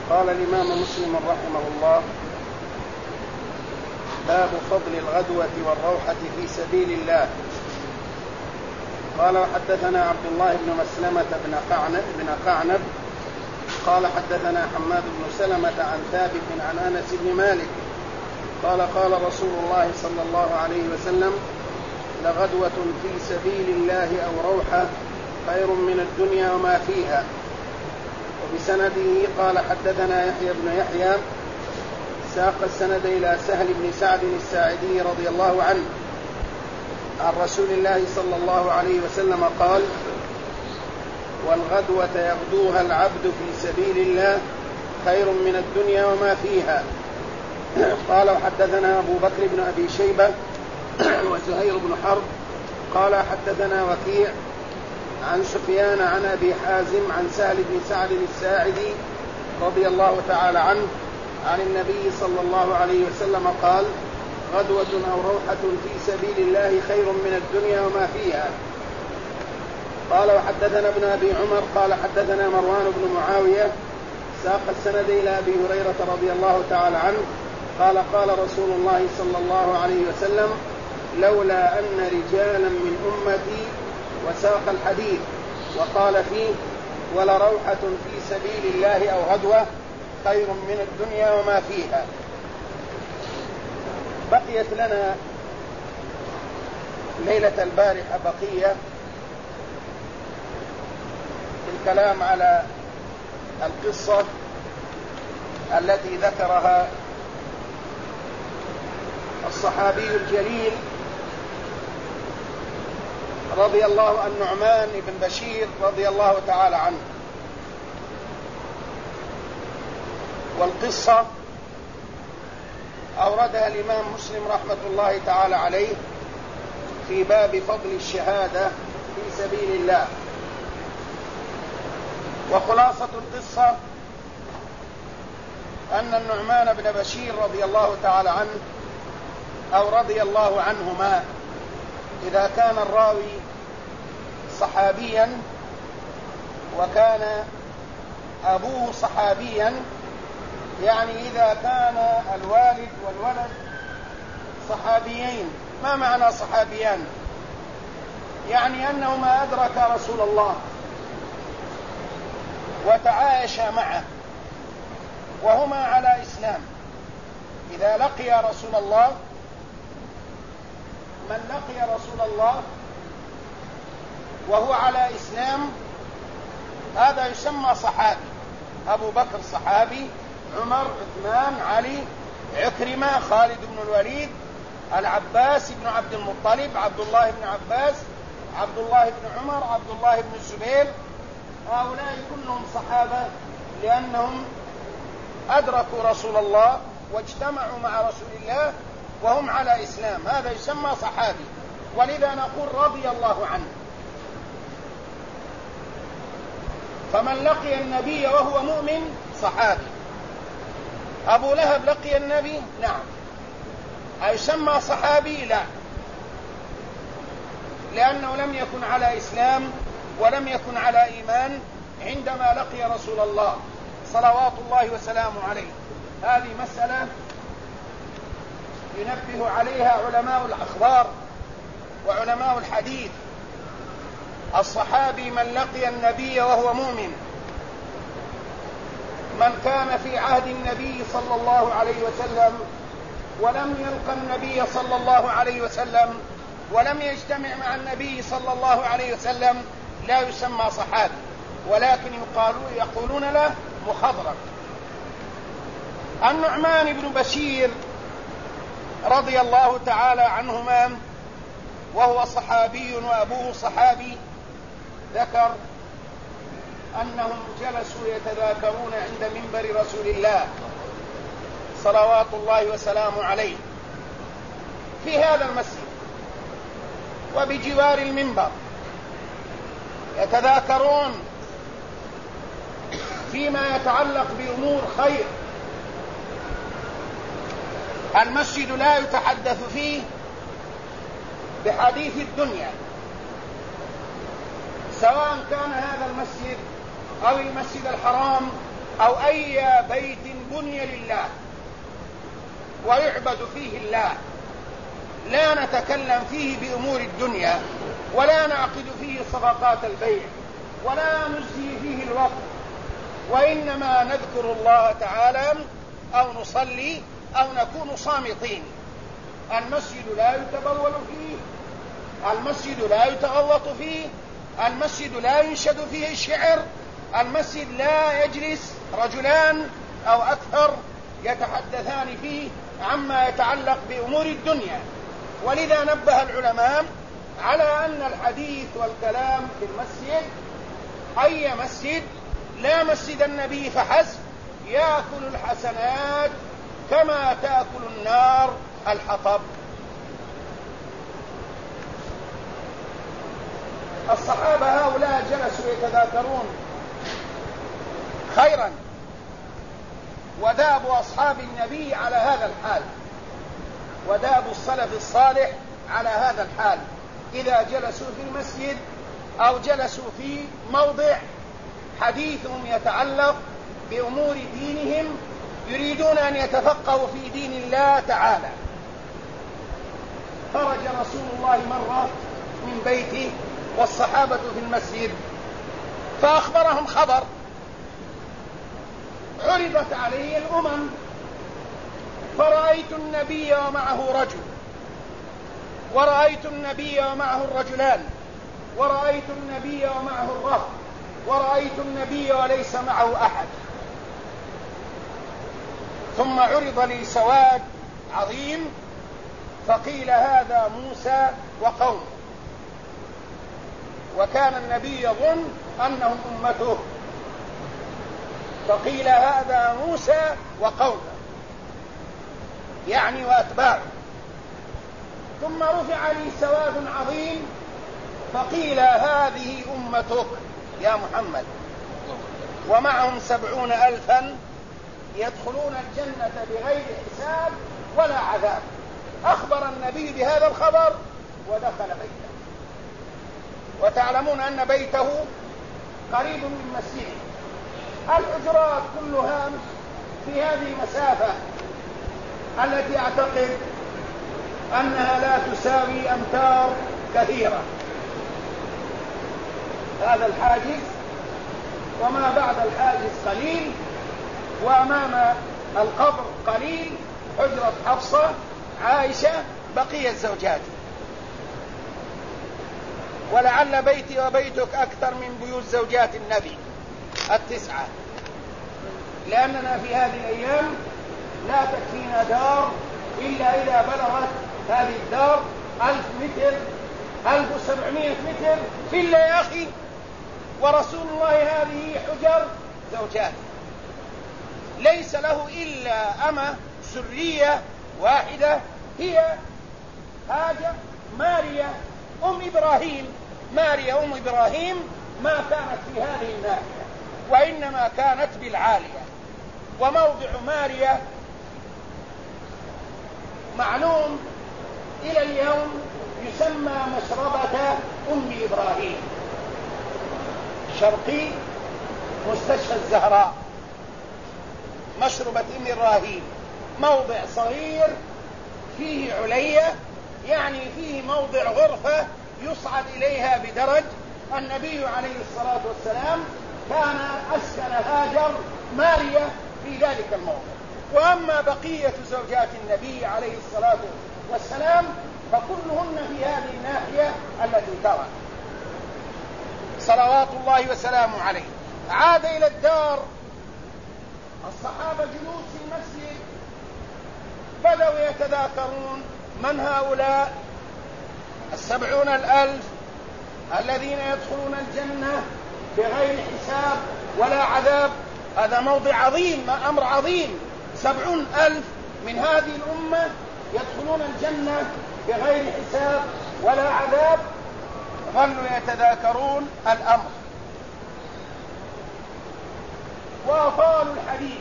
قال الإمام مسلم رحمه الله: باب فضل الغدوة والروحة في سبيل الله. قال: وحدثنا عبد الله بن مسلمة بن قعنب قال: حدثنا حماد بن سلمة عن ثابت عن أنس بن مالك قال: قال رسول الله صلى الله عليه وسلم: لغدوة في سبيل الله أو روحة خير من الدنيا وما فيها. وبسنده قال: حدثنا يحيى بن يحيى ساق السند إلى سهل بن سعد الساعدي رضي الله عنه عن رسول الله صلى الله عليه وسلم قال: والغدوة يغدوها العبد في سبيل الله خير من الدنيا وما فيها. قال: وحدثنا أبو بكر بن أبي شيبة وزهير بن حرب قال: حدثنا وكيع عن سفيان عن أبي حازم عن سهل بن سعد الساعدي رضي الله تعالى عنه عن النبي صلى الله عليه وسلم قال: غدوة أو روحة في سبيل الله خير من الدنيا وما فيها. قال: وحدثنا ابن أبي عمر قال: حدثنا مروان بن معاوية ساق السند إلى أبي هريرة رضي الله تعالى عنه قال: قال رسول الله صلى الله عليه وسلم: لولا أن رجالا من أمتي، وساق الحديث وقال فيه: ولروحة في سبيل الله أو غدوة خير من الدنيا وما فيها. بقيت لنا ليلة البارحة بقية الكلام على القصة التي ذكرها الصحابي الجليل رضي الله عن نعمان بن بشير رضي الله تعالى عنه. والقصة أوردها الإمام مسلم رحمة الله تعالى عليه في باب فضل الشهادة في سبيل الله. وخلاصة القصة أن النعمان بن بشير رضي الله تعالى عنه أو رضي الله عنهما، إذا كان الراوي صحابيا وكان أبوه صحابيا، يعني إذا كان الوالد والولد صحابيين. ما معنى صحابيان؟ يعني أنهما أدرك رسول الله وتعايشا معه وهما على إسلام. إذا لقي رسول الله، من لقي رسول الله وهو على إسلام هذا يسمى صحابي. أبو بكر صحابي، عمر، عثمان، علي، عكرمة، خالد بن الوليد، العباس بن عبد المطلب، عبد الله بن عباس، عبد الله بن عمر، عبد الله بن الزبير، هؤلاء كلهم صحابة لأنهم أدركوا رسول الله واجتمعوا مع رسول الله وهم على إسلام، هذا يسمى صحابي. ولذا نقول رضي الله عنه. فمن لقي النبي وهو مؤمن صحابي. أبو لهب لقي النبي؟ نعم. أيسمى صحابي؟ لا، لأنه لم يكن على إسلام ولم يكن على إيمان عندما لقي رسول الله صلوات الله وسلامه عليه. هذه مسألة ينبه عليها علماء الأخبار وعلماء الحديث. الصحابي من لقي النبي وهو مؤمن، من كان في عهد النبي صلى الله عليه وسلم ولم يلقى النبي صلى الله عليه وسلم ولم يجتمع مع النبي صلى الله عليه وسلم لا يسمى صحابي، ولكن يقولون له مخضرم. النعمان بن بشير رضي الله تعالى عنهما وهو صحابي وأبوه صحابي ذكر أنهم جلسوا يتذاكرون عند منبر رسول الله صلوات الله وسلامه عليه في هذا المسجد وبجوار المنبر، يتذاكرون فيما يتعلق بأمور خير. المسجد لا يتحدث فيه بحديث الدنيا، سواء كان هذا المسجد أو المسجد الحرام أو أي بيت بني لله ويعبد فيه الله لا نتكلم فيه بأمور الدنيا، ولا نعقد فيه صفقات البيع، ولا نجزي فيه الوقت، وإنما نذكر الله تعالى أو نصلي أو نكون صامتين. المسجد لا يتبول فيه، المسجد لا يتغوط فيه، المسجد لا ينشد فيه الشعر، المسجد لا يجلس رجلان أو أكثر يتحدثان فيه عما يتعلق بأمور الدنيا. ولذا نبه العلماء على أن الحديث والكلام في المسجد أي مسجد لا مسجد النبي فحسب يأكل الحسنات كما تأكل النار الحطب. الصحابة هؤلاء جلسوا يتذاكرون خيرا، وداب أصحاب النبي على هذا الحال، وداب السلف الصالح على هذا الحال. إذا جلسوا في المسجد أو جلسوا في موضع حديثهم يتعلق بأمور دينهم يريدون أن يتفقهوا في دين الله تعالى. خرج رسول الله مرة من بيته والصحابة في المسجد فأخبرهم خبر، عرضت عليه الأمم فرأيت النبي ومعه رجل، ورأيت النبي ومعه الرجلان، ورأيت النبي ومعه الرهط، ورأيت النبي وليس معه أحد. ثم عرض لي سواد عظيم فقيل هذا موسى وقومه، وكان النبي يظن أنهم أمته، فقيل هذا موسى وقومه يعني وأتباعه. ثم رفع لي سواد عظيم فقيل هذه أمتك يا محمد، ومعهم 70,000 يدخلون الجنة بغير حساب ولا عذاب. أخبر النبي بهذا الخبر ودخل بيته، وتعلمون أن بيته قريب من مسجده، الحجرات كلها في هذه المسافة التي أعتقد أنها لا تساوي أمتار كثيرة. هذا الحاجز وما بعد الحاجز قليل، وأمام القبر قليل، حجرة حفصة عائشة بقية زوجاتي، ولعل بيتي وبيتك أكثر من بيوت زوجات النبي 9، لأننا في هذه الأيام لا تكفينا دار إلا إذا بلغت هذه الدار 1000 متر 1700 متر إلا يا أخي، ورسول الله هذه حجر زوجات، ليس له إلا أمة سرية واحدة هي هاجر ماريا أم إبراهيم. ماريا أم إبراهيم ما كانت في هذه الناحية، وإنما كانت بالعالية، وموضع ماريا معلوم إلى اليوم يسمى مشربة أم إبراهيم، شرقي مستشفى الزهراء، مشربة أم إبراهيم، موضع صغير فيه علية، يعني فيه موضع غرفة يصعد إليها بدرج. النبي عليه الصلاة والسلام كان أسكن هاجر ماريا في ذلك الموضع. وأما بقية زوجات النبي عليه الصلاة والسلام فكلهن في هذه الناحية التي ترى صلوات الله وسلامه عليه. عاد إلى الدار، الصحابة جلوس في المسجد بدأوا يتذاكرون من هؤلاء 70,000 الذين يدخلون الجنة بغير حساب ولا عذاب. هذا موضع عظيم، أمر عظيم، 70,000 من هذه الأمة يدخلون الجنة بغير حساب ولا عذاب. ظلوا يتذاكرون الأمر وأطالوا الحديث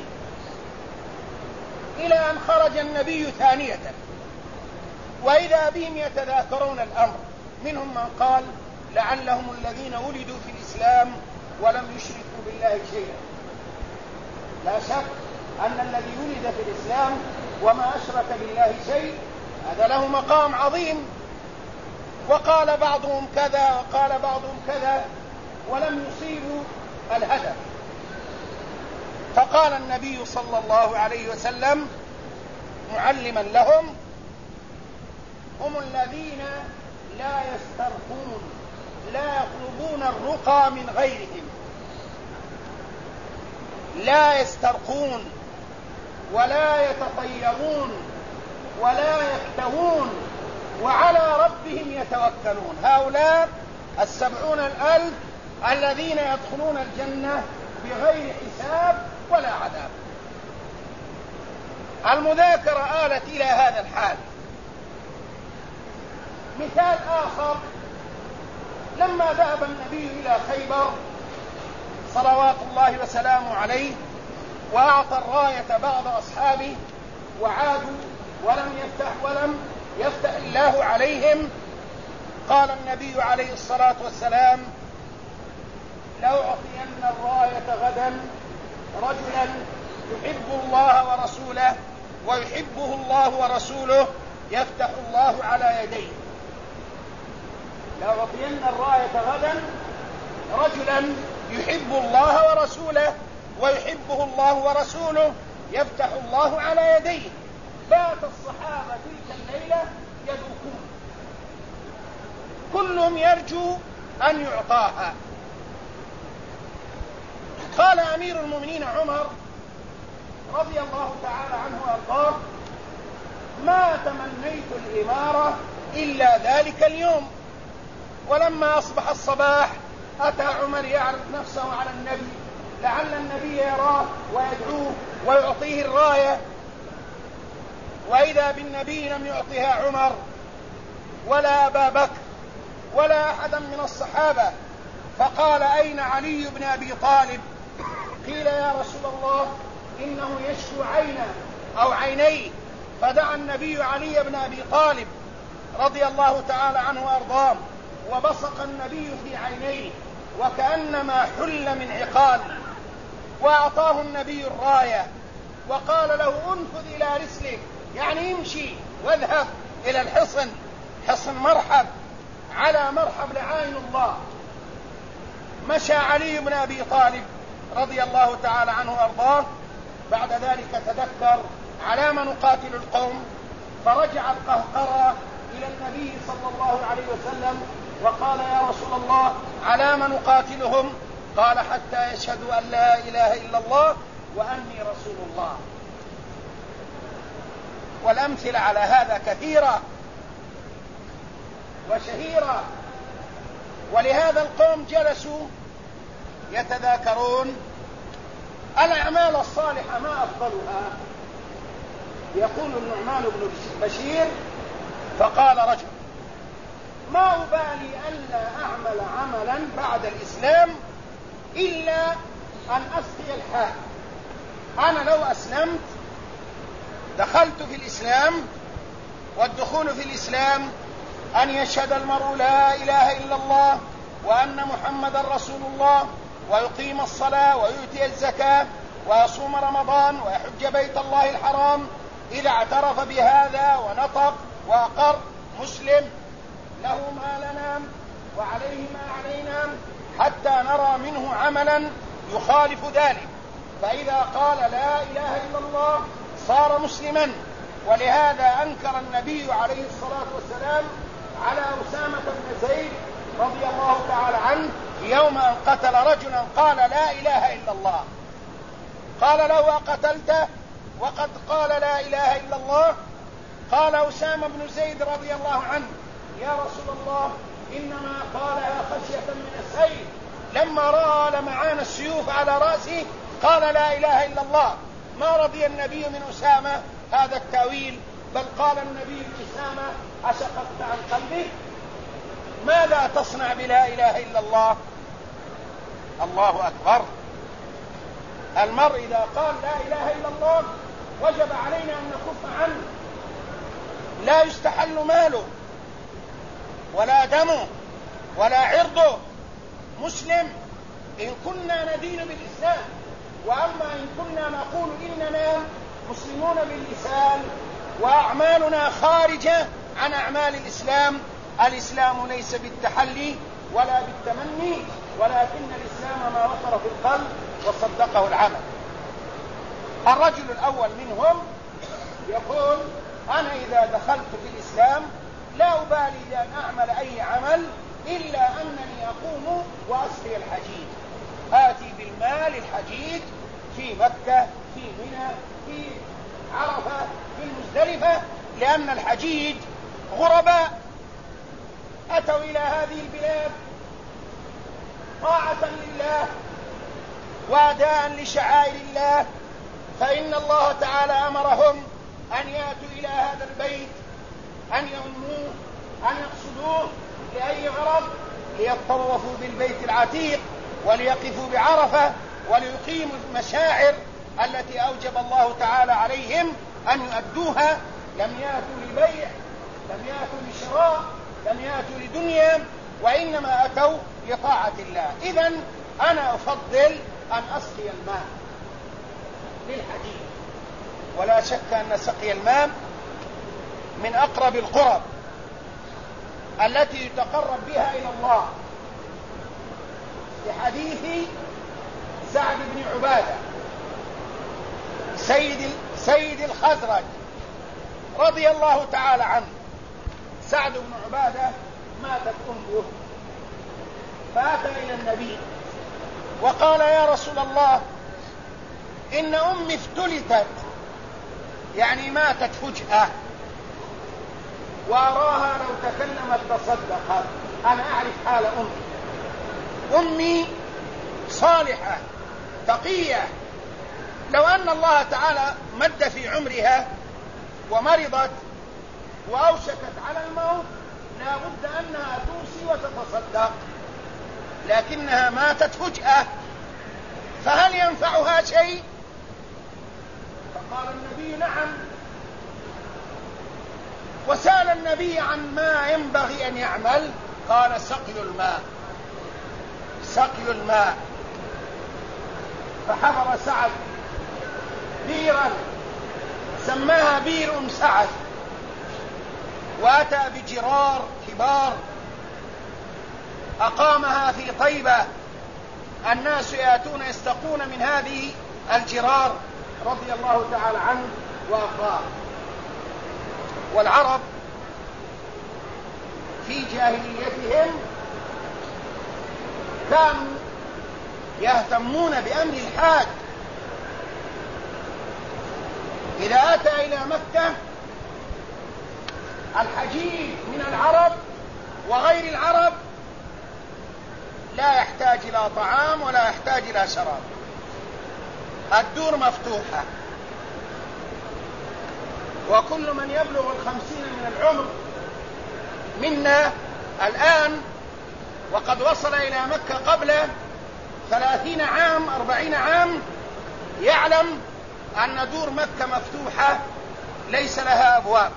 إلى أن خرج النبي ثانية، وإذا بهم يتذاكرون الأمر. منهم من قال لعلهم الذين ولدوا في الإسلام ولم يشركوا بالله شيئا، لا شك أن الذي ولد في الإسلام وما أشرك بالله شيء هذا له مقام عظيم. وقال بعضهم كذا وقال بعضهم كذا ولم يصيبوا الهدف. فقال النبي صلى الله عليه وسلم معلما لهم: هم الذين لا يسترقون، لا يطلبون الرقى من غيرهم، لا يسترقون ولا يتطيرون ولا يكتوون وعلى ربهم يتوكلون. هؤلاء 70,000 الذين يدخلون الجنة بغير حساب ولا عذاب. المذاكرة آلت إلى هذا الحال. مثال آخر: لما ذهب النبي إلى خيبر صلوات الله وسلامه عليه وأعطى الراية بعض أصحابه وعادوا ولم يفتح الله عليهم، قال النبي عليه الصلاة والسلام: لأعطين الراية غدا رجلا يحب الله ورسوله ويحبه الله ورسوله يفتح الله على يديه. لأعطين الراية غدا رجلا يحب الله ورسوله ويحبه الله ورسوله يفتح الله على يديه. بات الصحابة تلك الليلة يذوقون، كلهم يرجو أن يعطاها. قال أمير المؤمنين عمر رضي الله تعالى عنه وأرضاه: ما تمنيت الإمارة إلا ذلك اليوم. ولما أصبح الصباح أتى عمر يعرض نفسه على النبي لعل النبي يراه ويدعوه ويعطيه الراية، وإذا بالنبي لم يعطها عمر ولا أبا بكر ولا أحدا من الصحابة. فقال: أين علي بن أبي طالب؟ قيل: يا رسول الله إنه يشكو عينه أو عينيه. فدعا النبي علي بن أبي طالب رضي الله تعالى عنه وأرضاه، وبصق النبي في عينيه وكأنما حل من عقال، وأعطاه النبي الراية وقال له: انفذ إلى رسلك، يعني امشي واذهب إلى الحصن، حصن مرحب على مرحب لعين الله. مشى علي بن أبي طالب رضي الله تعالى عنه وأرضاه. بعد ذلك تذكر على ما نقاتل القوم، فرجع القهقرى إلى النبي صلى الله عليه وسلم وقال: يا رسول الله على ما نقاتلهم؟ قال: حتى يشهدوا أن لا إله إلا الله وأني رسول الله. والأمثلة على هذا كثيرة وشهيرة. ولهذا القوم جلسوا يتذاكرون الأعمال الصالحة ما أفضلها. يقول النعمان بن بشير: فقال رجل: ما أبالي ألا أعمل عملا بعد الإسلام إلا أن أسقي الحاج. أنا لو أسلمت دخلت في الإسلام، والدخول في الإسلام أن يشهد المرء لا إله إلا الله وأن محمد رسول الله، ويقيم الصلاة ويؤتي الزكاة ويصوم رمضان ويحج بيت الله الحرام. إذا اعترف بهذا ونطق وأقر مسلم، له ما لنا وعليه ما علينا حتى نرى منه عملا يخالف ذلك. فإذا قال لا إله إلا الله صار مسلما. ولهذا أنكر النبي عليه الصلاة والسلام على أسامة بن زيد رضي الله تعالى عنه يوم أن قتل رجلا قال لا إله إلا الله. قال له: أقتلته وقد قال لا إله إلا الله؟ قال أسامة بن زيد رضي الله عنه: يا رسول الله إنما قالها خشية من السيف، لما رأى لمعان السيوف على رأسه قال لا إله إلا الله. ما رضي النبي من أسامة هذا التأويل، بل قال النبي لأسامة: أشققت عن قلبك؟ ماذا تصنع بلا إله إلا الله؟ الله أكبر. المرء إذا قال لا إله إلا الله وجب علينا أن نكف عنه. لا يستحل ماله ولا دمه ولا عرضه. مسلم إن كنا ندين بالإسلام وأما إن كنا نقول إننا مسلمون باللسان وأعمالنا خارجة عن أعمال الإسلام، الإسلام ليس بالتحلي ولا بالتمني، ولكن الإسلام ما وقر في القلب وصدقه العمل. الرجل الأول منهم يقول: أنا إذا دخلت في الإسلام لا أبالي بأن أعمل أي عمل إلا أنني أقوم وأسقي الحجيج، آتي بالمال الحجيج في مكة، في منى، في عرفة، في المزدلفة، لأن الحجيج غرباء أتوا إلى هذه البلاد طاعة لله وأداء لشعائر الله، فإن الله تعالى أمرهم أن يأتوا إلى هذا البيت، أن يؤمنوه، أن يقصدوه لأي غرض؟ ليطوفوا بالبيت العتيق وليقفوا بعرفة وليقيموا المشاعر التي أوجب الله تعالى عليهم أن يؤدوها. لم يأتوا لبيع، لم يأتوا لشراء، لم يأتوا لدنيا، وإنما أتوا لطاعة الله. إذن أنا أفضل أن أسقي الماء للحجيج، ولا شك أن سقي الماء من أقرب القرب التي يتقرب بها إلى الله، لحديث سعد بن عبادة سيد الخزرج رضي الله تعالى عنه. سعد بن عبادة ماتت أمه، فأتى إلى النبي وقال: يا رسول الله، إن أمي افتلتت، يعني ماتت فجأة، وأراها لو تكلمت تصدقت. أنا أعرف حال أمي صالحة تقية، لو أن الله تعالى مد في عمرها ومرضت وأوشكت على الموت لا بد أنها توصي وتتصدق، لكنها ماتت فجأة، فهل ينفعها شيء؟ فقال النبي: نعم. وسأل النبي عن ما ينبغي أن يعمل، قال: سقي الماء، سقي الماء. فحفر سعد بيرا سماها بير سعد، وأتى بجرار كبار أقامها في طيبة، الناس يأتون يستقون من هذه الجرار رضي الله تعالى عنه وأرضاه. والعرب في جاهليتهم كانوا يهتمون بأمر الحاج. إذا أتى إلى مكة الحجيج من العرب وغير العرب لا يحتاج إلى طعام ولا يحتاج إلى شراب، الدور مفتوحة، وكل من يبلغ 50 من العمر منا الآن وقد وصل إلى مكة قبل 30 عام 40 عام يعلم أن دور مكة مفتوحة ليس لها أبواب،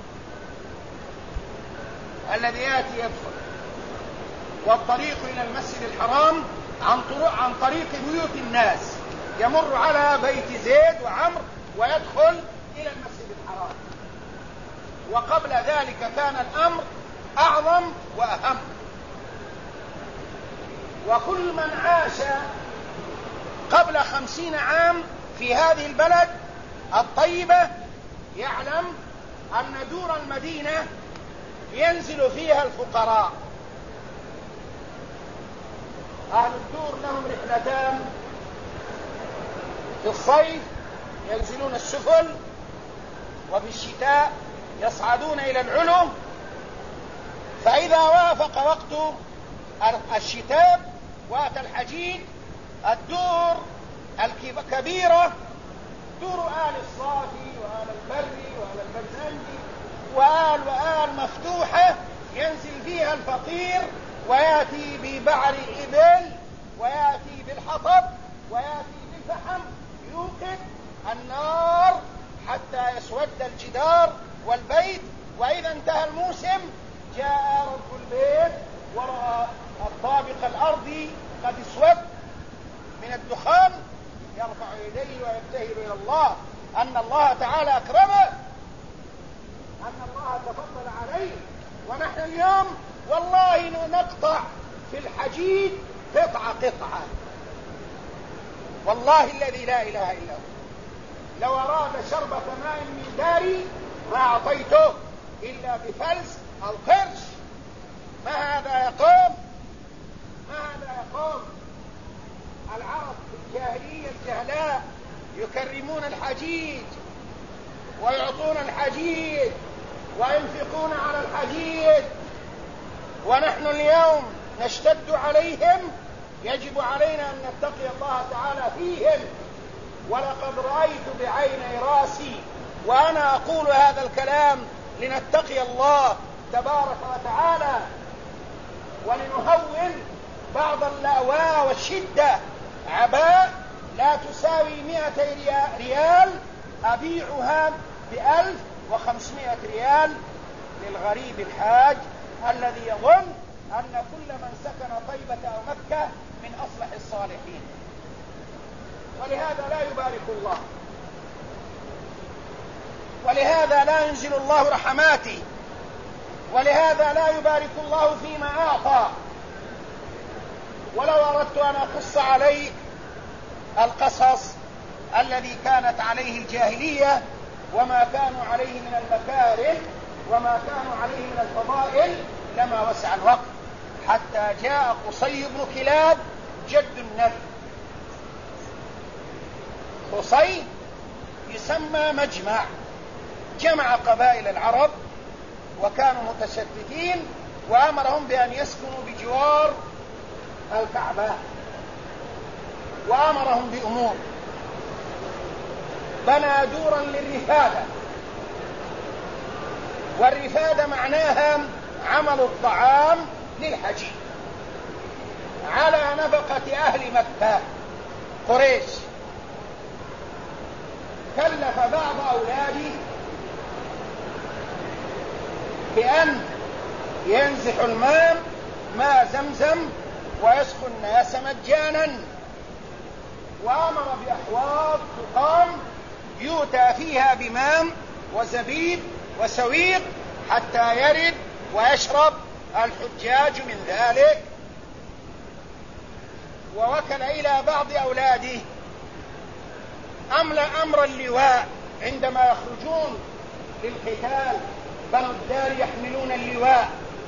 الذي يأتي يدخل، والطريق إلى المسجد الحرام عن طريق بيوت الناس، يمر على بيت زيد وعمر ويدخل إلى المسجد الحرام. وقبل ذلك كان الأمر أعظم وأهم، وكل من عاش قبل 50 عام في هذه البلد الطيبة يعلم أن دور المدينة ينزل فيها الفقراء. أهل الدور لهم رحلتان: في الصيف ينزلون السفل، وفي الشتاء يصعدون إلى العلو. فإذا وافق وقت الشتاء وأتى الحجيج الدور الكبيرة، دور آل الصافي وآل البري وآل البرزنجي وآل مفتوحة، ينزل فيها الفقير ويأتي ببعر الإبل ويأتي بالحطب ويأتي بالفحم، يوقد النار حتى يسود الجدار والبيت. وإذا انتهى الموسم جاء رب البيت ورأى الطابق الأرضي قد اسود من الدخان، يرفع يديه ويبتهل إلى الله أن الله تعالى أكرمه، أن الله تفضل عليه. ونحن اليوم والله نقطع في الحجيج قطعة، والله الذي لا إله إلا هو. لو أراد شربة ماء من داري ما أعطيته إلا بفلس أو قرش. ما هذا يقوم؟ العرب في الجاهلية الجهلاء يكرمون الحجيج ويعطون الحجيج وينفقون على الحجيج، ونحن اليوم نشتد عليهم. يجب علينا أن نتقي الله تعالى فيهم. ولقد رأيت بعيني راسي وأنا أقول هذا الكلام لنتقي الله تبارك وتعالى ولنهون بعض اللأواء والشدة. عباء لا تساوي 200 ريال أبيعها ب1500 ريال للغريب الحاج الذي يظن أن كل من سكن طيبة أو مكة من أصلح الصالحين. ولهذا لا يبارك الله، ولهذا لا ينزل الله رحماته، ولهذا لا يبارك الله فيما أعطى. ولو أردت أن أقص عليك القصص الذي كانت عليه الجاهلية وما كانوا عليه من المكارم وما كانوا عليه من الفضائل لما وسع الوقت، حتى جاء قصي بن كلاب جد النبي. قصي يسمى مجمع، جمع قبائل العرب وكانوا متشتتين وأمرهم بأن يسكنوا بجوار الكعبة، وأمرهم بأمور. بنى دورا للرفادة، والرفادة معناها عمل الطعام للحجيج على نفقة أهل مكة قريش. كلف بعض أولاده بأن ينزح الماء ماء زمزم ويسقي الناس مجانا، وأمر بأحواض تقام يؤتى فيها بماء وزبيب وسويق حتى يرد ويشرب الحجاج من ذلك. ووكل إلى بعض أولاده أمر اللواء عندما يخرجون للقتال، بنو الدار يحملون اللواء.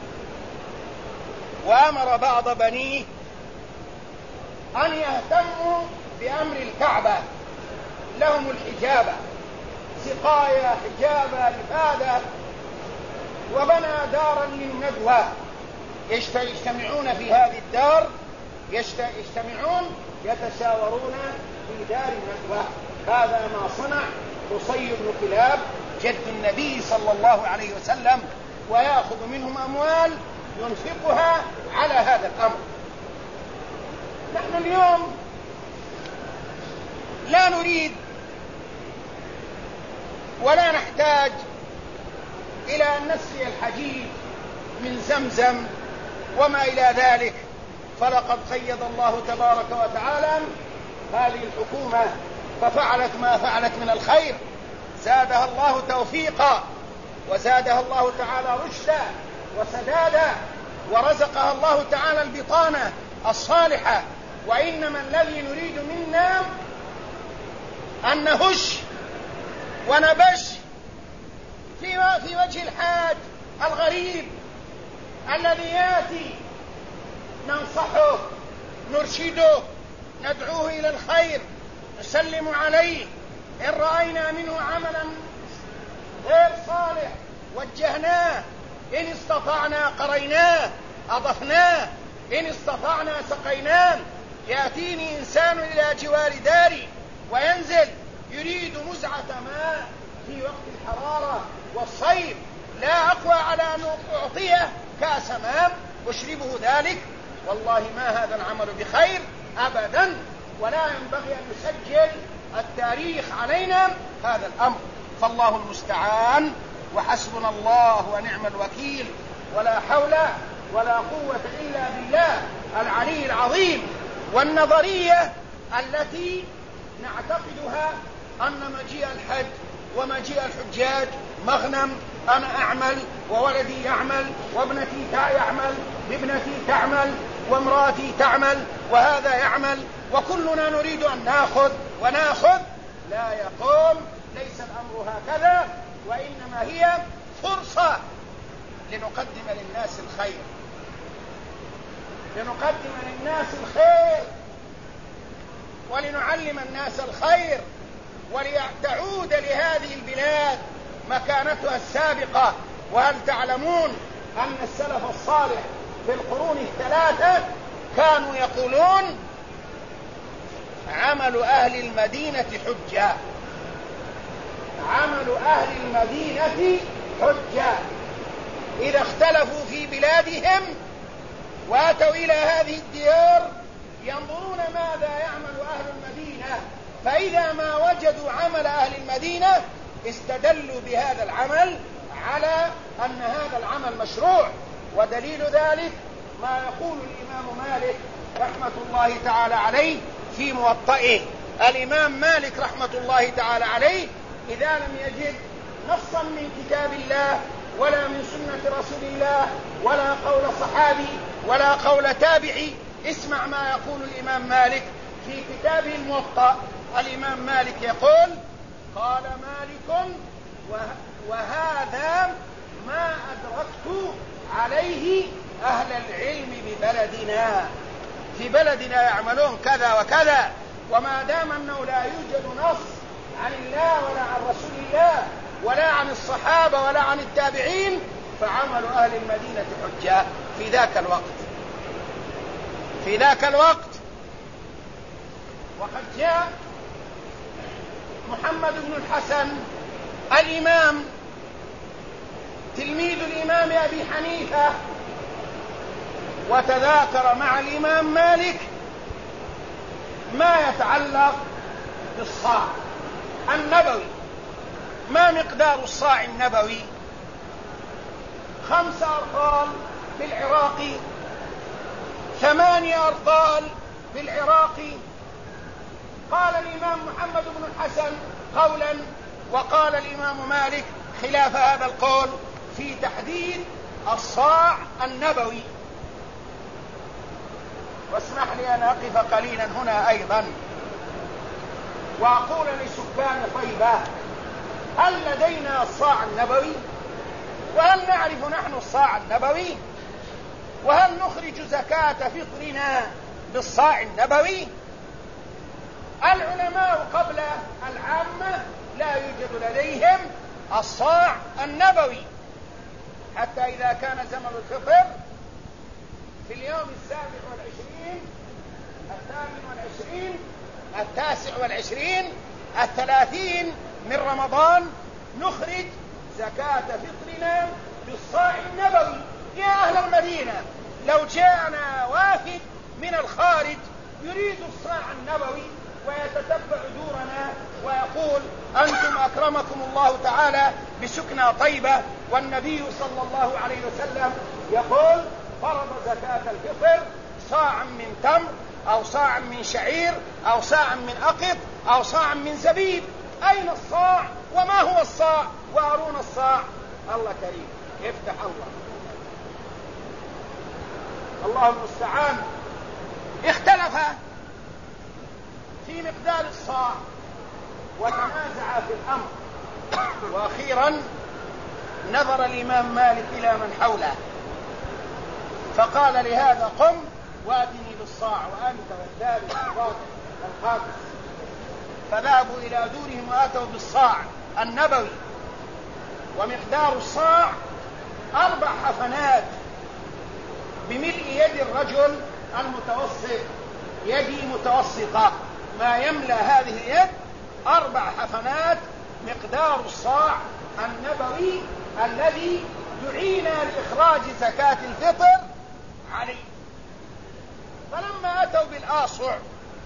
وأمر بعض بنيه أن يهتموا بأمر الكعبة، لهم الحجابة، سقاية، حجابة، رفادة. وبنى دارا للندوة يجتمعون في هذه الدار، يجتمعون يتشاورون في دار الندوة. هذا ما صنع قصي بن كلاب جد النبي صلى الله عليه وسلم، ويأخذ منهم أموال ينفقها على هذا الأمر. نحن اليوم لا نريد ولا نحتاج إلى أن نسقي الحجيج من زمزم وما إلى ذلك، فلقد قيد الله تبارك وتعالى هذه الحكومة ففعلت ما فعلت من الخير، زادها الله توفيقا وزادها الله تعالى رشدا وسدادا، ورزقها الله تعالى البطانة الصالحة. وإنما الذي نريد منا أن نهش ونبش في وجه الحاج الغريب الذي يأتي، ننصحه، نرشده، ندعوه إلى الخير، نسلم عليه. إن رأينا منه عملا غير صالح وجهناه، إن استطعنا قريناه أضفناه، إن استطعنا سقيناه. يأتيني إنسان إلى جوار داري وينزل يريد مزعة ماء في وقت الحرارة والصيف، لا أقوى على أن أعطيه كأس ماء أشربه ذلك، والله ما هذا العمل بخير أبدا، ولا ينبغي أن نسجل التاريخ علينا هذا الأمر. فالله المستعان، وحسبنا الله ونعم الوكيل، ولا حول ولا قوة إلا بالله العلي العظيم. والنظرية التي نعتقدها أن مجيء الحج ومجيء الحجاج مغنم، أنا أعمل وولدي يعمل وابنتي يعمل وابنتي تعمل وامراتي تعمل وهذا يعمل وكلنا نريد أن نأخذ. لا يقوم، ليس الأمر هكذا، وإنما هي فرصة لنقدم للناس الخير ولنعلم الناس الخير ولتعود لهذه البلاد مكانتها السابقة. وهل تعلمون أن السلف الصالح في القرون الثلاثة كانوا يقولون عمل أهل المدينة حجة، عمل أهل المدينة حجة. إذا اختلفوا في بلادهم واتوا إلى هذه الديار ينظرون ماذا يعمل أهل المدينة، فإذا ما وجدوا عمل أهل المدينة استدلوا بهذا العمل على أن هذا العمل مشروع. ودليل ذلك ما يقول الإمام مالك رحمة الله تعالى عليه في موطئه. الإمام مالك رحمة الله تعالى عليه إذا لم يجد نصا من كتاب الله ولا من سنة رسول الله ولا قول صحابي ولا قول تابعي، اسمع ما يقول الإمام مالك في كتابه الموطأ. الإمام مالك يقول: قال مالك وهذا ما أدركت عليه أهل العلم ببلدنا، في بلدنا يعملون كذا وكذا، وما دام أنه لا يوجد نص عن الله ولا عن رسول الله ولا عن الصحابة ولا عن التابعين فعمل أهل المدينة حجة في ذاك الوقت. وقد جاء محمد بن الحسن الإمام تلميذ الإمام أبي حنيفة وتذاكر مع الإمام مالك ما يتعلق بالصاع النبوي. ما مقدار الصاع النبوي؟ 5 أرطال بالعراق، 8 أرطال بالعراق. قال الإمام محمد بن الحسن قولا وقال الإمام مالك خلاف هذا القول في تحديد الصاع النبوي. واسمح لي أن أقف قليلا هنا أيضا وأقول لسكان طيبة: هل لدينا الصاع النبوي؟ وهل نعرف نحن الصاع النبوي؟ وهل نخرج زكاة فطرنا بالصاع النبوي؟ العلماء قبل العامة لا يوجد لديهم الصاع النبوي، حتى إذا كان زمن الفطر في اليوم 27 28 29 30 من رمضان نخرج زكاة فطرنا بالصاع النبوي. يا أهل المدينة، لو جاءنا وافد من الخارج يريد الصاع النبوي ويتتبع دورنا ويقول: أنتم أكرمكم الله تعالى بسكنى طيبة، والنبي صلى الله عليه وسلم يقول: فرض زكاة الفطر صاعا من تمر أو صاعا من شعير أو صاعا من أقط أو صاعا من زبيب. أين الصاع؟ وما هو الصاع؟ وأرون الصاع. الله كريم، يفتح الله المستعان. اختلف في مقدار الصاع وتنازع في الأمر، وأخيرا نظر الإمام مالك إلى من حوله فقال لهذا: قم واتني بالصاع وأنت والثالث الخامس. فذهبوا إلى دورهم وآتوا بالصاع النبوي، ومقدار الصاع 4 حفنات بملء يد الرجل المتوسط. يدي متوسطة، ما يملأ هذه اليد 4 حفنات مقدار الصاع النبوي الذي دعينا لإخراج زكاة الفطر عليه. فلما أتوا بالآصع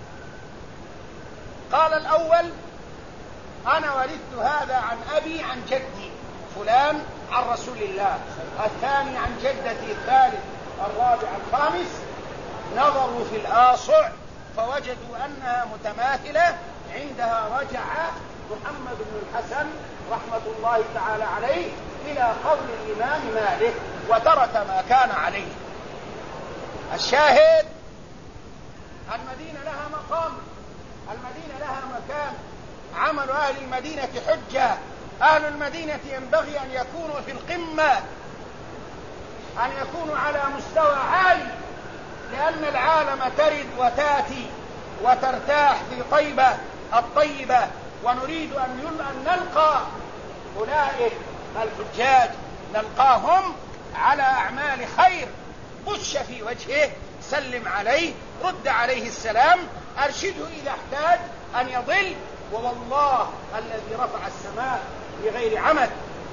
قال الأول: أنا ورثت هذا عن أبي عن جدي فلان عن رسول الله. الثاني عن جدتي، الثالث، الرابع، الخامس. نظروا في الآصع فوجدوا أنها متماثلة عندها رجع محمد بن الحسن رحمة الله تعالى عليه إلى قول الإمام مالك وترك ما كان عليه. الشاهد المدينة لها مقام، المدينة لها مكان، عمل أهل المدينة حجة. أهل المدينة ينبغي أن يكونوا في القمة، أن يكونوا على مستوى عالي، لأن العالم ترد وتأتي وترتاح في طيبة الطيبة، ونريد أن نلقى أولئك الحجاج، نلقاهم على أعمال خير، بش في وجهه، سلم عليه، رد عليه السلام، أرشده إذا احتاج أن يضل. ووالله الذي رفع السماء بغير عمد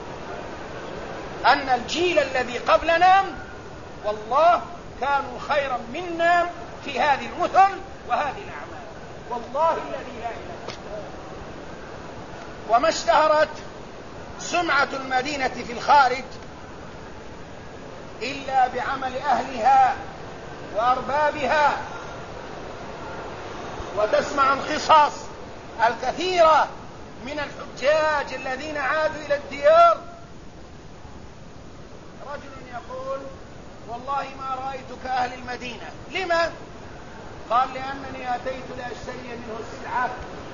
أن الجيل الذي قبلنا والله كانوا خيرا منا في هذه المثل وهذه الأعمال، والله الذي لا إله إلا هو. وما اشتهرت سمعة المدينة في الخارج إلا بعمل أهلها وأربابها. وتسمع عن قصص الكثيرة من الحجاج الذين عادوا إلى الديار. رجل يقول والله ما رأيت كأهل المدينة. لما؟ قال لأنني أتيت لأشتري منه سلعة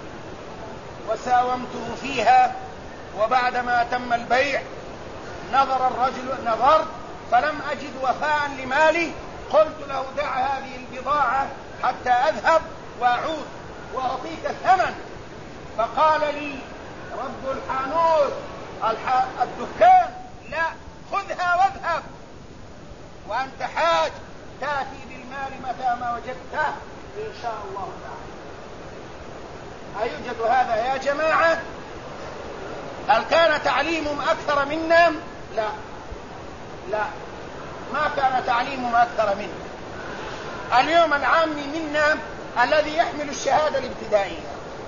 وساومته فيها، وبعدما تم البيع نظر الرجل فلم أجد وفاء لمالي، قلت له دع هذه البضاعة حتى أذهب وأعود وأعطيك الثمن. فقال لي رب الحانوت الدكان لا، خذها واذهب، وأنت حاج تأتي بالمال متى ما وجدته إن شاء الله تعالى. أيوجد هذا يا جماعة؟ هل كان تعليمهم أكثر منا؟ لا لا، ما كان تعليمهم أكثر منا. اليوم العامي منا الذي يحمل الشهادة الابتدائية،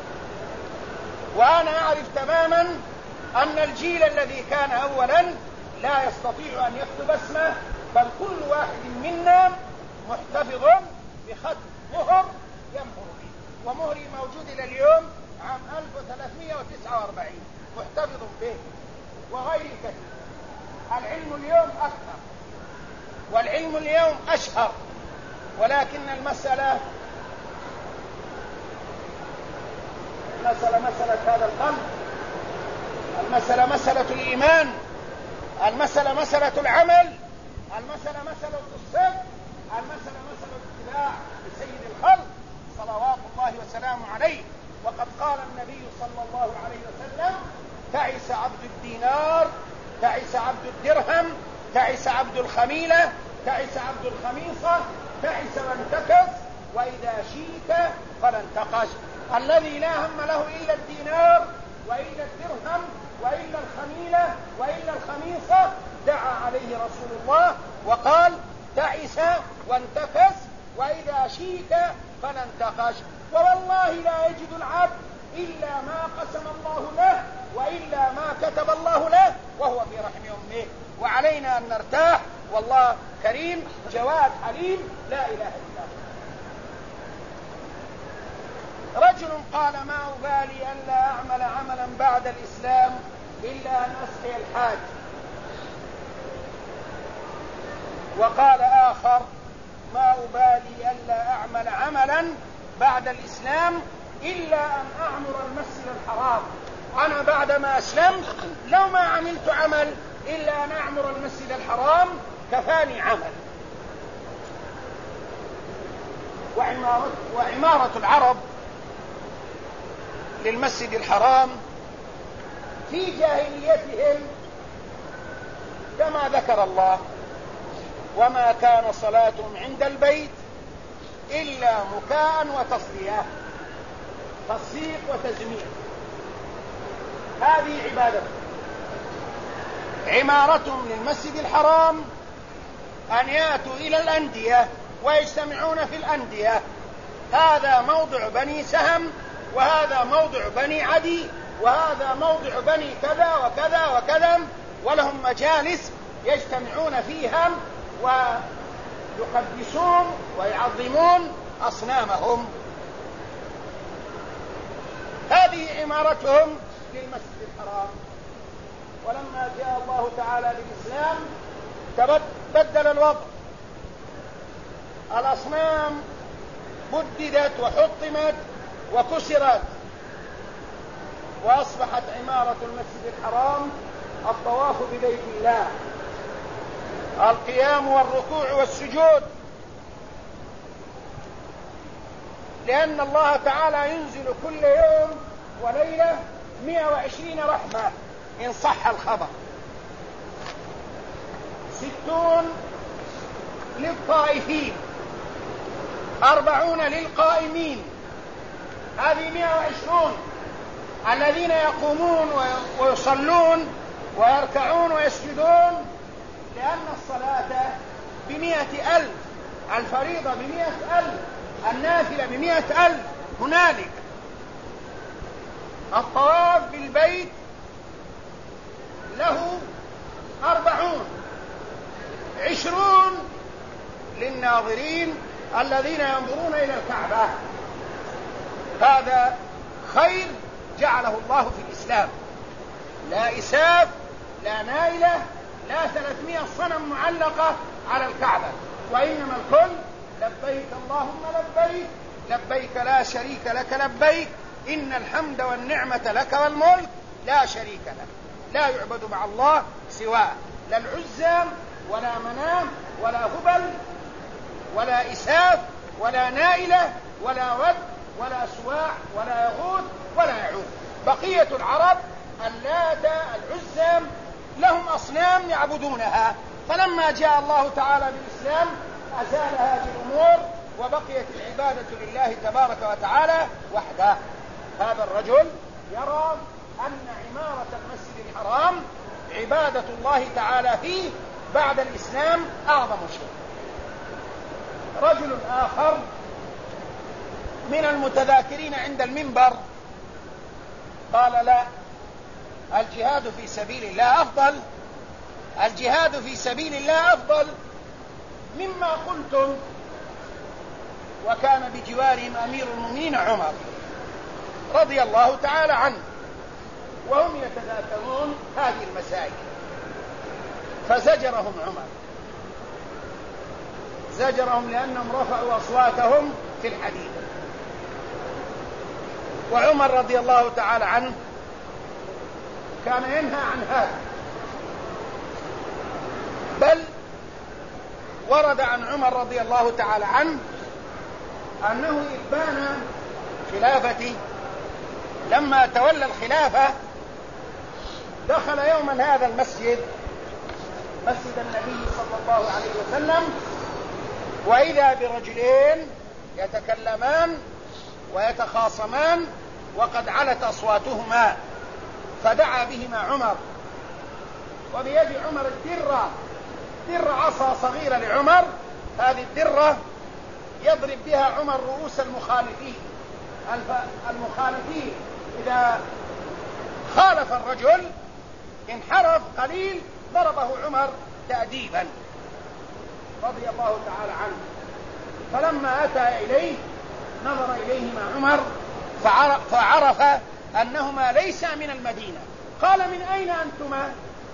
وأنا أعرف تماما أن الجيل الذي كان أولا لا يستطيع أن يكتب اسمه، بل كل واحد منا محتفظ بخط مهر يمهر به، ومهري موجود إلى اليوم عام 1349 محتفظ به، وغير كثير. العلم اليوم أكثر والعلم اليوم أشهر، ولكن المسألة مسألة هذا القلب، المسألة مسألة الإيمان، المسألة مسألة العمل، المسألة مسألة الصدق، المسألة مسألة اتباع لسيد الخلق صلوات الله وسلامه عليه. وقد قال النبي صلى الله عليه وسلم تعس عبد الدينار، تعس عبد الدرهم، تعس عبد الخميلة، تعس عبد الخميصة، تعس وانتكس، وإذا شيك فلانتقش. الذي لا هم له إلا الدينار وإلا الدرهم وإلا الخميلة وإلا الخميصة دعا عليه رسول الله وقال تعس وانتكس وإذا شيك فلانتقش. ووالله لا يجد العبد إلا ما قسم الله له وإلا ما كتب الله له وهو في رحم أمه. وعلينا أن نرتاح، والله كريم جواد حليم لا إله إلا هو. رجل قال ما أبالي أن لا أعمل عملا بعد الإسلام إلا أن أسقي الحاج. وقال آخر ما أبالي أن لا أعمل عملا بعد الإسلام إلا أن أعمر المسجد الحرام. أنا بعدما أسلمت لو ما عملت عمل إلا أن أعمر المسجد الحرام كفاني عمل. وعمارة العرب للمسجد الحرام في جاهليتهم كما ذكر الله وما كان صلاتهم عند البيت إلا مكاء وتصدية، تصفيق وتزمير. هذه عبادة. عمارتهم للمسجد الحرام أن يأتوا إلى الأندية ويجتمعون في الأندية، هذا موضع بني سهم وهذا موضع بني عدي وهذا موضع بني كذا وكذا وكذا، ولهم مجالس يجتمعون فيها ويقدسون ويعظمون أصنامهم. هذه عمارتهم للمسجد الحرام. ولما جاء الله تعالى بالإسلام تبدل الوضع، الأصنام بددت وحطمت وكسرت، وأصبحت عمارة المسجد الحرام الطواف ببيت الله، القيام والركوع والسجود، لأن الله تعالى ينزل كل يوم وليلة 120 رحمة إن صح الخبر، 60 للطائفين، 40 للقائمين. هذه 120 الذين يقومون ويصلون ويركعون ويسجدون، لأن الصلاة ب100,000، الفريضة ب100,000، النافلة ب100,000. هنالك الطواف بالبيت له 40، 20 للناظرين الذين ينظرون إلى الكعبة. هذا خير جعله الله في الإسلام، لا إساف، لا نائلة، لا 300 صنم معلقة على الكعبة، وإنما الكل لبيك اللهم لبيك، لبيك لا شريك لك لبيك، إن الحمد والنعمة لك والملك لا شريك لك، لا يعبد مع الله سواه، لا العزى ولا منام ولا هبل ولا إساف ولا نائلة ولا ود ولا سواع ولا يغوث ولا يعوق. بقية العرب اللات العزى لهم أصنام يعبدونها، فلما جاء الله تعالى بالإسلام أزال هذه الأمور وبقيت العبادة لله تبارك وتعالى وحده. هذا الرجل يرى أن عمارة المسجد الحرام عبادة الله تعالى فيه بعد الإسلام أعظم شيء. رجل آخر من المتذاكرين عند المنبر قال: لا، الجهاد في سبيل الله أفضل، الجهاد في سبيل الله أفضل مما قلتم. وكان بجوارهم أمير المؤمنين عمر رضي الله تعالى عنه، وهم يتذاكرون هذه المسائل، فزجرهم عمر، زجرهم لأنهم رفعوا أصواتهم في الحديث. وعمر رضي الله تعالى عنه كان ينهى عن هذا، بل ورد عن عمر رضي الله تعالى عنه أنه إبان خلافته لما تولى الخلافة دخل يوما هذا المسجد، مسجد النبي صلى الله عليه وسلم، وإذا برجلين يتكلمان ويتخاصمان وقد علت أصواتهما، فدعا بهما عمر، وبيد عمر درة عصا صغيرة لعمر، هذه الدرة يضرب بها عمر رؤوس المخالفين إذا خالف الرجل انحرف قليل ضربه عمر تأديبا رضي الله تعالى عنه. فلما أتى إليه نظر إليهما عمر فعرف أنهما ليس من المدينة. قال: من أين أنتما؟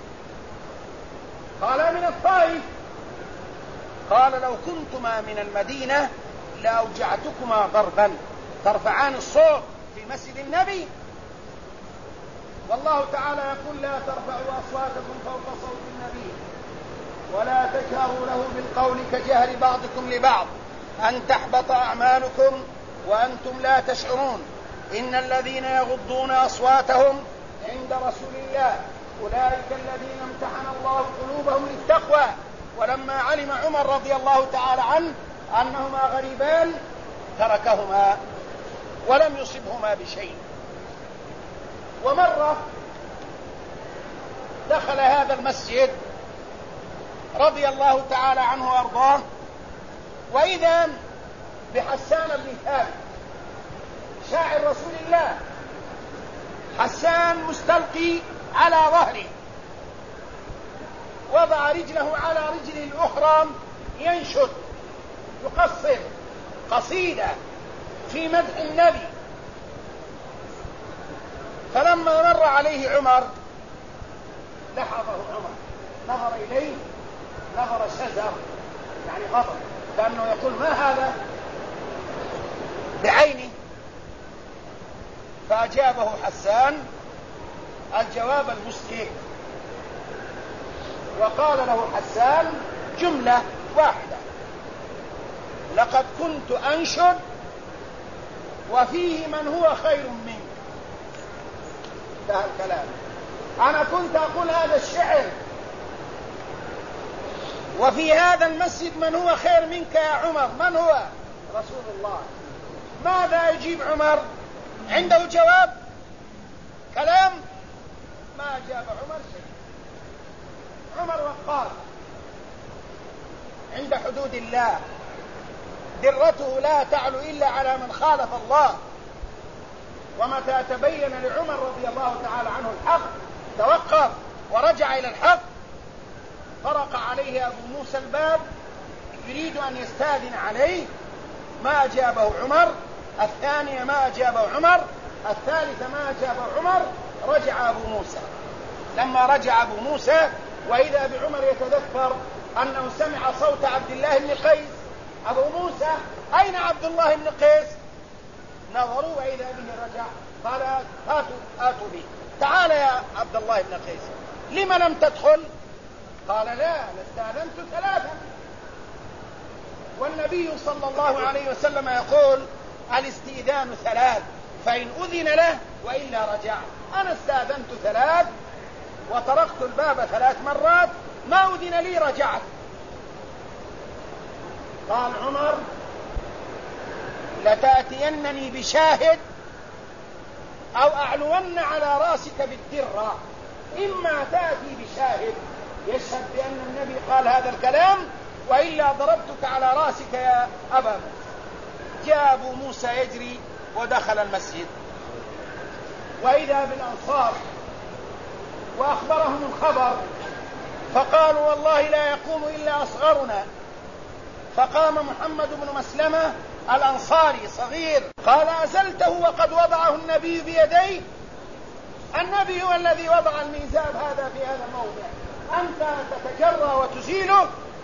قال: من الطائف. قال: لو كنتما من المدينة لأوجعتكما ضربا. ترفعان الصوت في مسجد النبي، والله تعالى يقول: لا ترفعوا أصواتكم فوق صوت النبي ولا تجهروا له بالقول كجهر بعضكم لبعض أن تحبط أعمالكم وأنتم لا تشعرون. إن الذين يغضون أصواتهم عند رسول الله أولئك الذين امتحن الله قلوبهم للتقوى. ولما علم عمر رضي الله تعالى عنه أنهما غريبان تركهما ولم يصبهما بشيء. ومرة دخل هذا المسجد رضي الله تعالى عنه وأرضاه، وإذا بحسان بن ثابت شاعر رسول الله. حسان مستلقي على ظهره، وضع رجله على رجله الأخرى ينشد، يقصر قصيدة في مدح النبي فلما مر عليه عمر لحظه عمر، نظر إليه نظر شزر، يعني غضب، كأنه يقول ما هذا بعينه. فأجابه حسان الجواب المسكت، وقال له حسان جملة واحدة: لقد كنت أنشد وفيه من هو خير منك. انتهى الكلام. أنا كنت أقول هذا الشعر وفي هذا المسجد من هو خير منك يا عمر. من هو؟ رسول الله. ماذا يجيب عمر؟ عنده جواب؟ كلام؟ ما أجاب عمر شيء. عمر وقار عند حدود الله، درته لا تعلو إلا على من خالف الله. ومتى تبين لعمر رضي الله تعالى عنه الحق توقف ورجع إلى الحق. طرق عليه أبو موسى الباب يريد أن يستأذن عليه، ما أجابه عمر. الثانية ما أجابه عمر، الثالثة ما أجابه عمر. رجع أبو موسى. لما رجع أبو موسى وإذا بعمر يتذكر أنه سمع صوت عبد الله بن قيس. أبو موسى أين عبد الله بن قيس؟ نظروا وإذا به رجع. قال آتوا به، تعال يا عبد الله بن قيس، لما لم تدخل؟ قال لا، لاستأذنت ثلاثا، والنبي صلى الله عليه وسلم يقول الاستئذان ثلاث، فإن أذن له وإلا رجع. أنا استأذنت ثلاث وطرقت الباب 3 مرات، ما أذن لي رجعت. قال عمر لتأتينني بشاهد أو أعلون على رأسك بالدرة، إما تأتي بشاهد يشهد بأن النبي قال هذا الكلام، وإلا ضربتك على رأسك يا أبا موسى. جاء أبو موسى يجري ودخل المسجد، وإذا بالأنصار وأخبرهم الخبر، فقالوا والله لا يقوم إلا أصغرنا. فقام محمد بن مسلمة الأنصاري صغير، قال أزلته وقد وضعه النبي بيديه؟ النبي هو الذي وضع الميزاب هذا في هذا الموضع، أنت تتجرى وتزيله؟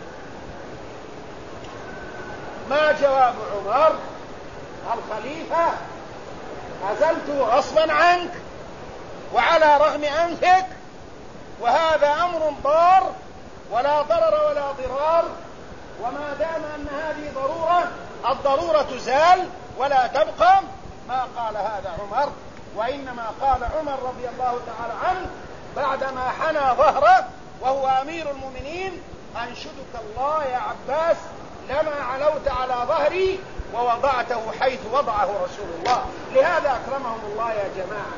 ما جواب عمر؟ الخليفة أزلته غصبا عنك وعلى رغم أنفك، وهذا أمر ضار ولا ضرر ولا ضرار، وما دام أن هذه ضرورة الضرورة تزال ولا تبقى. ما قال هذا عمر، وإنما قال عمر رضي الله تعالى عنه بعدما حنى ظهره وهو أمير المؤمنين: أنشدك الله يا عباس لما علوت على ظهري ووضعته حيث وضعه رسول الله. لهذا أكرمهم الله يا جماعة،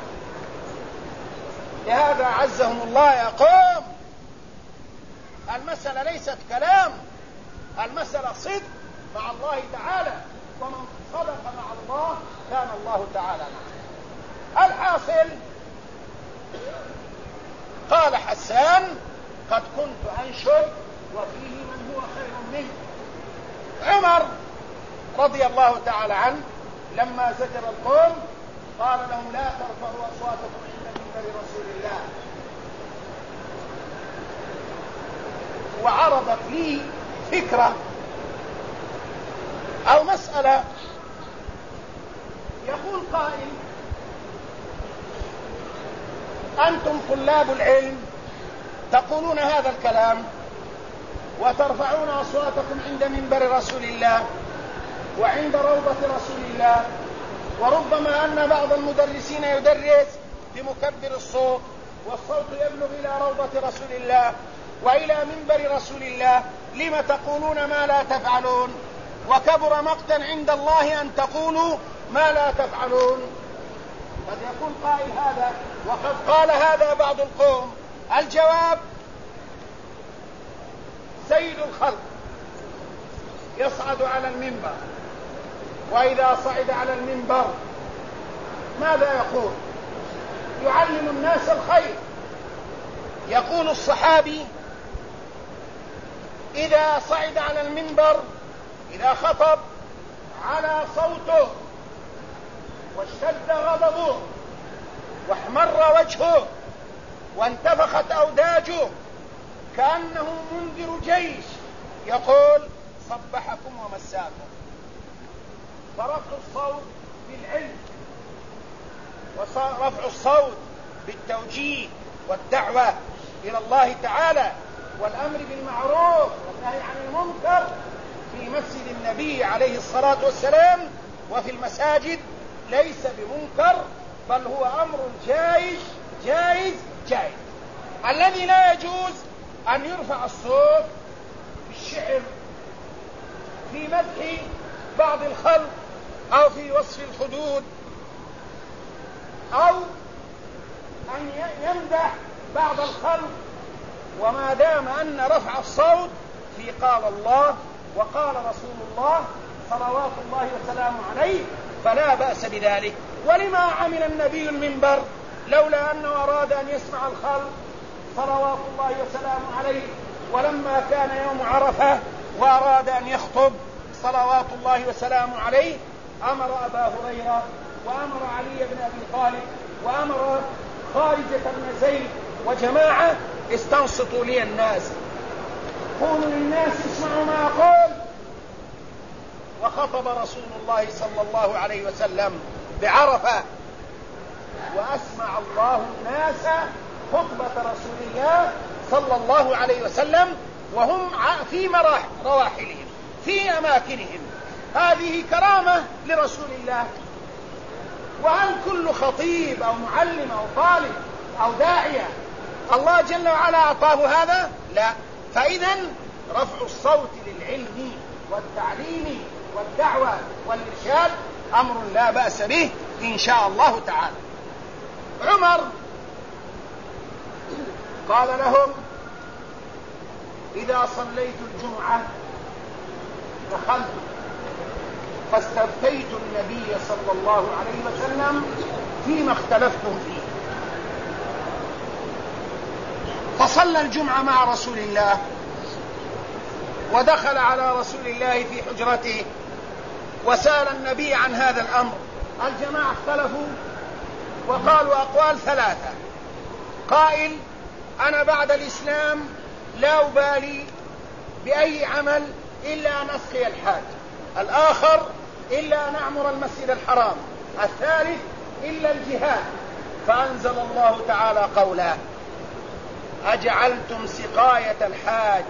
لهذا عزهم الله يا قوم. المسألة ليست كلام، المسألة صدق مع الله تعالى، ومن صدق مع الله كان الله تعالى معه. الحاصل قال حسان قد كنت أنشد وفيه من هو خير منه. عمر رضي الله تعالى عنه لما زجر القوم قال لهم لا ترفعوا أصواتكم عند منبر رسول الله. وعرضت لي فكرة أو مسألة. يقول قائل: أنتم طلاب العلم تقولون هذا الكلام وترفعون أصواتكم عند منبر رسول الله وعند روضة رسول الله، وربما أن بعض المدرسين يدرس بمكبر الصوت والصوت يبلغ إلى روضة رسول الله وإلى منبر رسول الله، لم تقولون ما لا تفعلون؟ وكبر مقتا عند الله أن تقولوا ما لا تفعلون. قد يكون قائل هذا، وقد قال هذا بعض القوم. الجواب: سيد الخلق يصعد على المنبر، وإذا صعد على المنبر ماذا يقول؟ يعلم الناس الخير. يقول الصحابي: إذا صعد على المنبر، إذا خطب على صوته واشتد غضبه واحمر وجهه وانتفخت أوداجه كأنه منذر جيش يقول صبحكم ومساكم. فرفع الصوت بالعلم ورفع الصوت بالتوجيه والدعوة إلى الله تعالى والأمر بالمعروف والنهي عن المنكر في مسجد النبي عليه الصلاة والسلام وفي المساجد ليس بمنكر، بل هو أمر جائز. الذي لا يجوز أن يرفع الصوت بالشعر في مدح بعض الخلق أو في وصف الحدود أو أن يمدح بعض الخلق، وما دام أن رفع الصوت في قال الله وقال رسول الله صلوات الله وسلامه عليه فلا بأس بذلك. ولما عمل النبي المنبر لولا أنه أراد أن يسمع الخلق صلوات الله وسلامه عليه، ولما كان يوم عرفة وأراد أن يخطب صلوات الله وسلامه عليه أمر أبا هريرة وأمر علي بن أبي طالب وأمر خارجة بن زيد وجماعة استنصتوا لي الناس، قولوا للناس اسمعوا ما أقول. وخطب رسول الله صلى الله عليه وسلم بعرفة وأسمع الله الناس خطبة رسول الله صلى الله عليه وسلم وهم في رواحلهم في أماكنهم. هذه كرامة لرسول الله. وهل كل خطيب أو معلم أو طالب أو داعية الله جل وعلا أعطاه هذا؟ لا. فإذا رفع الصوت للعلم والتعليم والدعوة والإرشاد أمر لا بأس به إن شاء الله تعالى. عمر قال لهم إذا صليت الجمعة دخلت فاستفتيت النبي صلى الله عليه وسلم فيما اختلفتم فيه، فصلى الجمعة مع رسول الله ودخل على رسول الله في حجرته وسأل النبي عن هذا الأمر. الجماعة اختلفوا وقالوا أقوال ثلاثة: قائل أنا بعد الإسلام لا أبالي بأي عمل إلا أن أسقي الحاج، الآخر إلا أن أعمر المسجد الحرام، الثالث إلا الجهاد. فأنزل الله تعالى قوله: أجعلتم سقاية الحاج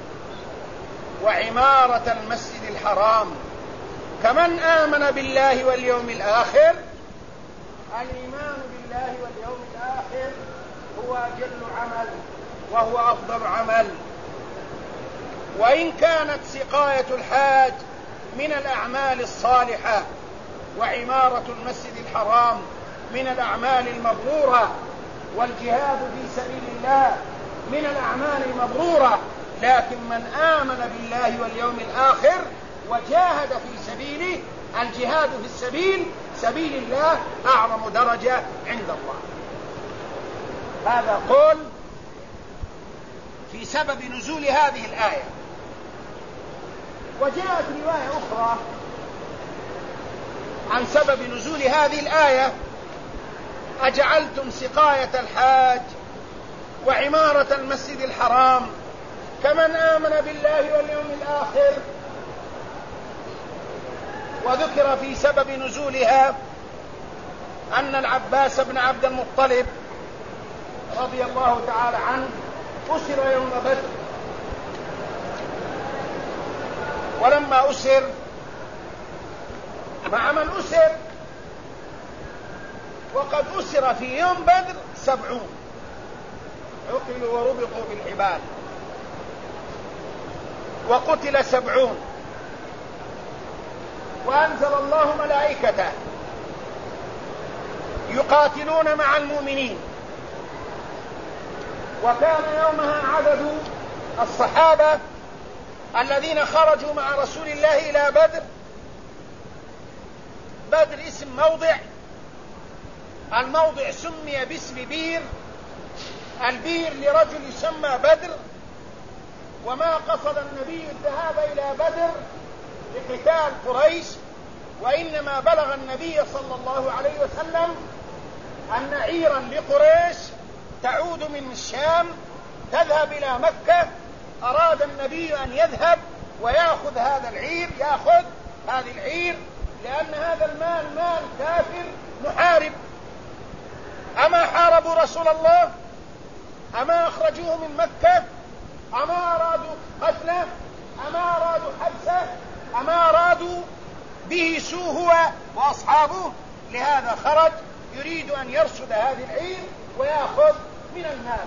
وعمارة المسجد الحرام كمن آمن بالله واليوم الآخر. الإيمان بالله واليوم الآخر هو أجل عمل وهو أفضل عمل، وإن كانت سقاية الحاج من الأعمال الصالحة وعمارة المسجد الحرام من الأعمال المبرورة والجهاد في سبيل الله من الأعمال المبرورة، لكن من آمن بالله واليوم الآخر وجاهد في سبيله، الجهاد في سبيل الله أعظم درجة عند الله. هذا قول في سبب نزول هذه الآية. وجاءت رواية أخرى عن سبب نزول هذه الآية: أجعلتم سقاية الحاج وعمارة المسجد الحرام كمن آمن بالله واليوم الآخر. وذكر في سبب نزولها أن العباس بن عبد المطلب رضي الله تعالى عنه أسر يوم بدر، ولما أسر مع من أسر وقد أسر في يوم بدر 70 عقلوا وربطوا بالحبال، وقتل 70. وأنزل الله ملائكته يقاتلون مع المؤمنين. وكان يومها عدد الصحابة الذين خرجوا مع رسول الله إلى بدر. بدر اسم موضع، الموضع سمي باسم بير، البير لرجل يسمى بدر. وما قصد النبي الذهاب إلى بدر لقتال قريش، وإنما بلغ النبي صلى الله عليه وسلم أن عيرا لقريش تعود من الشام تذهب إلى مكة، أراد النبي أن يذهب ويأخذ هذا العير، يأخذ هذه العير، لأن هذا المال مال كافر محارب. أما حاربوا رسول الله؟ أما أخرجوه من مكة؟ أما أرادوا قتله؟ أما أرادوا حبسه؟ أما أرادوا به سوء هو وأصحابه؟ لهذا خرج يريد أن يرصد هذه العير ويأخذ من المال.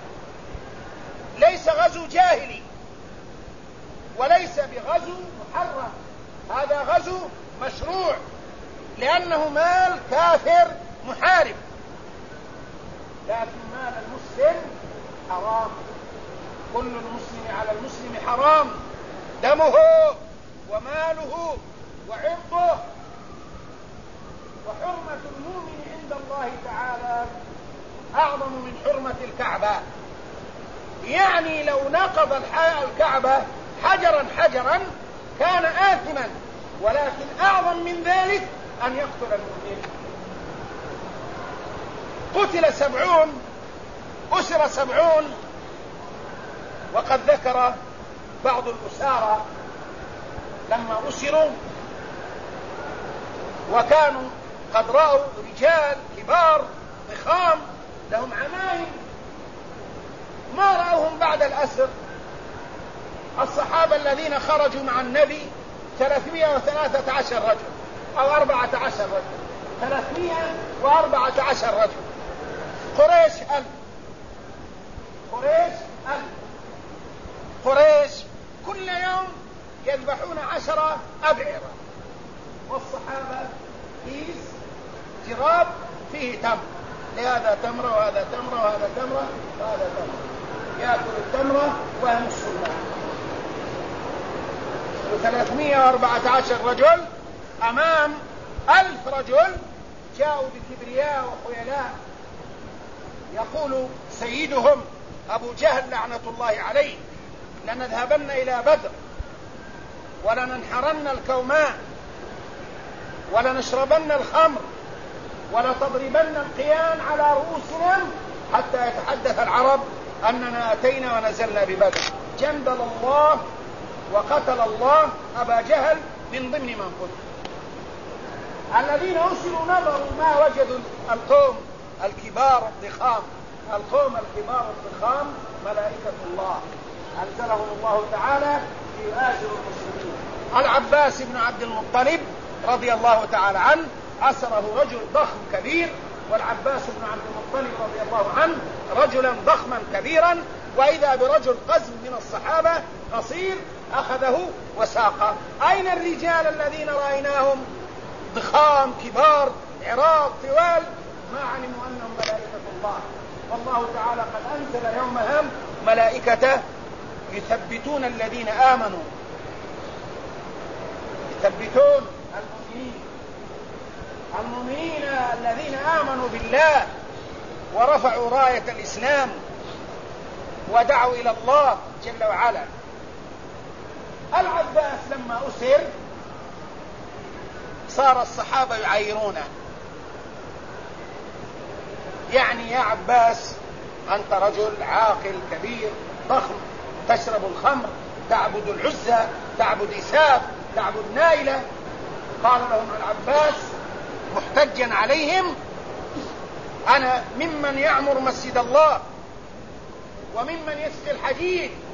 ليس غزو جاهلي وليس بغزو محرم، هذا غزو مشروع لأنه مال كافر محارب. لكن مال المسلم حرام، كل المسلم على المسلم حرام، دمه وماله وعرضه. وحرمة المؤمن عند الله تعالى أعظم من حرمة الكعبة. يعني لو نقض الكعبة حجرا حجرا كان آثما، ولكن أعظم من ذلك أن يقتل المؤمن. قتل 70، أسر 70، وقد ذكر بعض الأسارى لما أسروا وكانوا قد رأوا رجال كبار ضخام لهم عمائم ما رأوهم بعد الأسر. الصحابة الذين خرجوا مع النبي 313 رجل أو 14 رجل، 314 رجل. قريش 1000، قريش 1000. قريش كل يوم يذبحون 10 أبعرة، والصحابة كيس جراب فيه تمر، لهذا تمرة وهذا تمرة وهذا تمرة وهذا تمرة، يأكل التمرة ويمص الماء. 314 رجل أمام 1000 رجل جاءوا بكبرياء وخيلاء. يقول سيدهم أبو جهل لعنة الله عليه: لنذهبن إلى بدر ولننحرن الكوماء ولنشربن الخمر ولتضربن القيان على رؤوسنا حتى يتحدث العرب أننا أتينا ونزلنا ببدر. جندل الله وقتل الله أبا جهل من ضمن من قتل. الذين أسروا نظروا ما وجدوا القوم الكبار الضخام، القوم الكبار الضخام ملائكة الله أنزلهم الله تعالى ليؤازروا المسلمين. العباس بن عبد المطلب رضي الله تعالى عنه أسره رجل ضخم كبير، والعباس بن عبد المطلب رضي الله عنه رجلا ضخما كبيرا، وإذا برجل قزم من الصحابة قصير أخذه وساقه. أين الرجال الذين رأيناهم ضخام كبار عراق طوال؟ ما علموا أنهم ملائكة الله. والله تعالى قد أنزل يومهم ملائكته يثبتون الذين آمنوا، يثبتون المؤمنين الذين آمنوا بالله ورفعوا راية الإسلام ودعوا إلى الله جل وعلا. العباس لما أسر صار الصحابة يعايرونه، يعني يا عباس أنت رجل عاقل كبير ضخم، تشرب الخمر، تعبد العزى، تعبد إساف، تعبد نائلة. قال لهم العباس محتجا عليهم: أنا ممن يعمر مسجد الله وممن يسقي الحديد